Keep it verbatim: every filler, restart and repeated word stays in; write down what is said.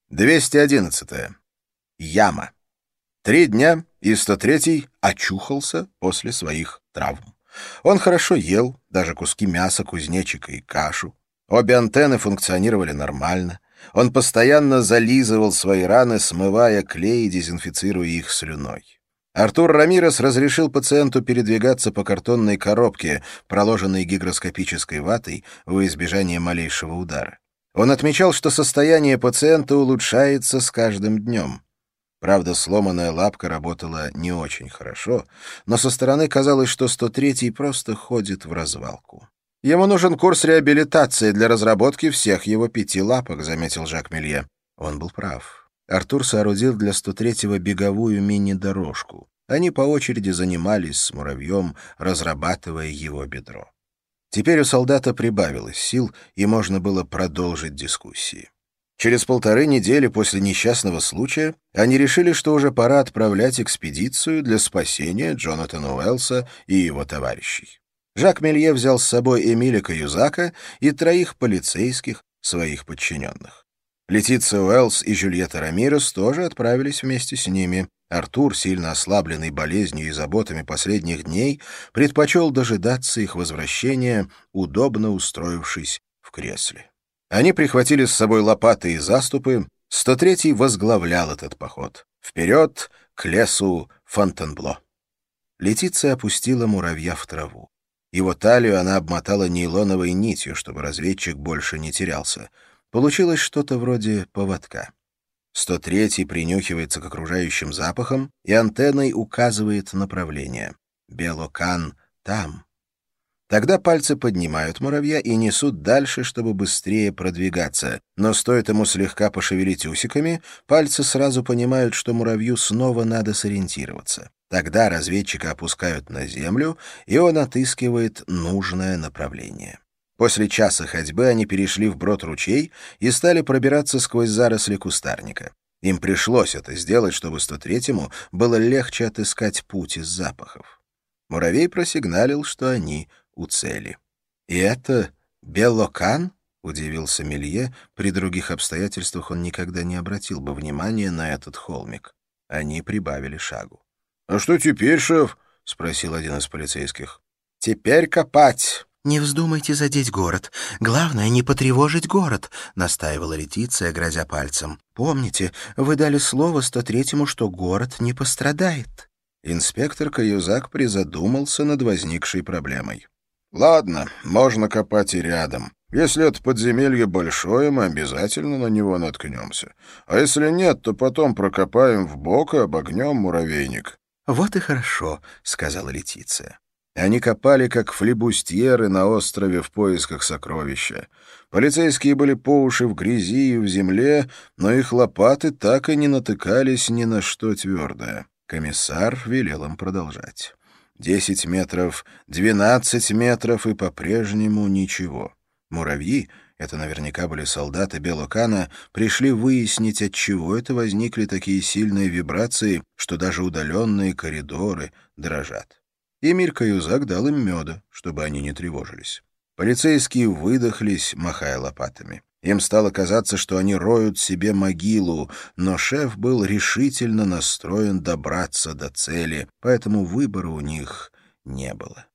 двести одиннадцатое. Яма. Три дня, и сто третий очухался после своих травм. Он хорошо ел, даже куски мяса кузнечика и кашу. Обе антенны функционировали нормально. Он постоянно зализывал свои раны, смывая клей и дезинфицируя их слюной. Артур Рамирес разрешил пациенту передвигаться по картонной коробке, проложенной гигроскопической ватой, во избежание малейшего удара. Он отмечал, что состояние пациента улучшается с каждым днем. Правда, сломанная лапка работала не очень хорошо, но со стороны казалось, что сто третий просто ходит в развалку. «Ему нужен курс реабилитации для разработки всех его пяти лапок», — заметил Жак Мелье. Он был прав. Артур соорудил для сто третьего беговую мини-дорожку. Они по очереди занимались с муравьем, разрабатывая его бедро. Теперь у солдата прибавилось сил, и можно было продолжить дискуссии. Через полторы недели после несчастного случая они решили, что уже пора отправлять экспедицию для спасения Джонатана Уэллса и его товарищей. Жак Мелье взял с собой Эмиля Каюзака и троих полицейских, своих подчиненных. Летиция Уэллс и Жюльетта Рамирес тоже отправились вместе с ними. Артур, сильно ослабленный болезнью и заботами последних дней, предпочел дожидаться их возвращения, удобно устроившись в кресле. Они прихватили с собой лопаты и заступы. сто третий возглавлял этот поход. Вперед к лесу Фонтенбло. Летиция опустила муравья в траву. Его талию она обмотала нейлоновой нитью, чтобы разведчик больше не терялся. Получилось что-то вроде поводка. сто третий принюхивается к окружающим запахам и антенной указывает направление. Белокан там. Тогда пальцы поднимают муравья и несут дальше, чтобы быстрее продвигаться. Но стоит ему слегка пошевелить усиками, пальцы сразу понимают, что муравью снова надо сориентироваться. Тогда разведчика опускают на землю, и он отыскивает нужное направление. После часа ходьбы они перешли вброд ручей и стали пробираться сквозь заросли кустарника. Им пришлось это сделать, чтобы сто третьему было легче отыскать путь из запахов. Муравей просигналил, что они у цели. «И это Белокан?» — удивился Мелье. При других обстоятельствах он никогда не обратил бы внимания на этот холмик. Они прибавили шагу. «А что теперь, шеф?» — спросил один из полицейских. «Теперь копать!» «Не вздумайте задеть город. Главное, не потревожить город», — настаивала Летиция, грозя пальцем. «Помните, вы дали слово сто третьему, что город не пострадает». Инспектор Каюзак призадумался над возникшей проблемой. «Ладно, можно копать и рядом. Если это подземелье большое, мы обязательно на него наткнемся. А если нет, то потом прокопаем вбок и обогнем муравейник». «Вот и хорошо», — сказала Летиция. Они копали, как флибустьеры на острове в поисках сокровища. Полицейские были по уши в грязи и в земле, но их лопаты так и не натыкались ни на что твердое. Комиссар велел им продолжать. Десять метров, двенадцать метров, и по-прежнему ничего. Муравьи, это наверняка были солдаты Белокана, пришли выяснить, отчего это возникли такие сильные вибрации, что даже удаленные коридоры дрожат. Эмиль Каюзак дал им меда, чтобы они не тревожились. Полицейские выдохлись, махая лопатами. Им стало казаться, что они роют себе могилу, но шеф был решительно настроен добраться до цели, поэтому выбора у них не было.